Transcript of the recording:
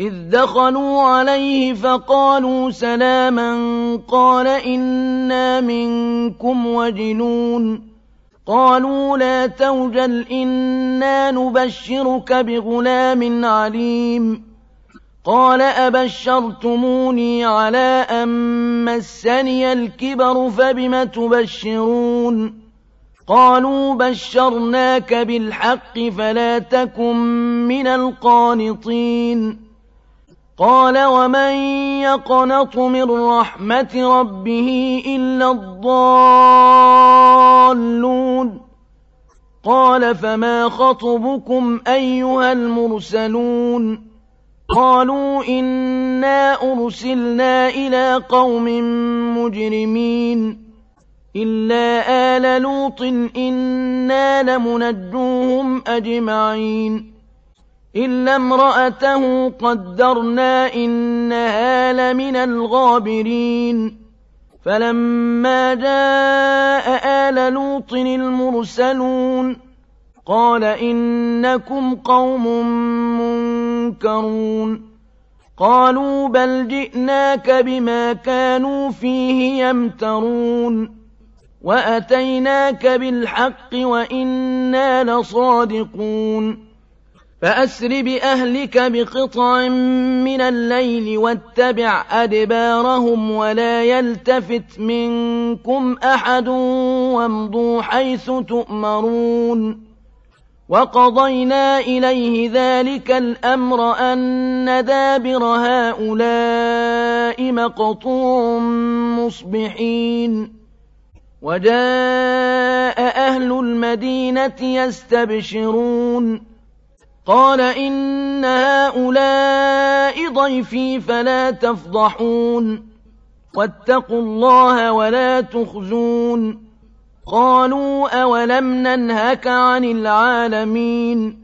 إذ دخلوا عليه فقالوا سلاما قال إنا منكم وجلون قالوا لا توجل إنا نبشرك بغلام عليم قال أبشرتموني على أن مسني الكبر فبم تبشرون قالوا بشرناك بالحق فلا تكن من القانطين قال ومن يقنط من رحمة ربه إلا الضالون قال فما خطبكم أيها المرسلون قالوا إنا أرسلنا إلى قوم مجرمين إلا آل لوط إنا لمنجوهم أجمعين إلا امرأته قدرنا إنها لمن الغابرين فلما جاء آل لوط المرسلون قال إنكم قوم منكرون قالوا بل جئناك بما كانوا فيه يمترون وأتيناك بالحق وإنا لصادقون فأسر بأهلك بقطع من الليل واتبع أدبارهم ولا يلتفت منكم أحد وامضوا حيث تؤمرون وقضينا إليه ذلك الأمر أن دابر هؤلاء مقطوع مصبحين وجاء أهل المدينة يستبشرون قال إن هؤلاء ضيفي فلا تفضحون واتقوا الله ولا تخزون قالوا أولم ننهك عن العالمين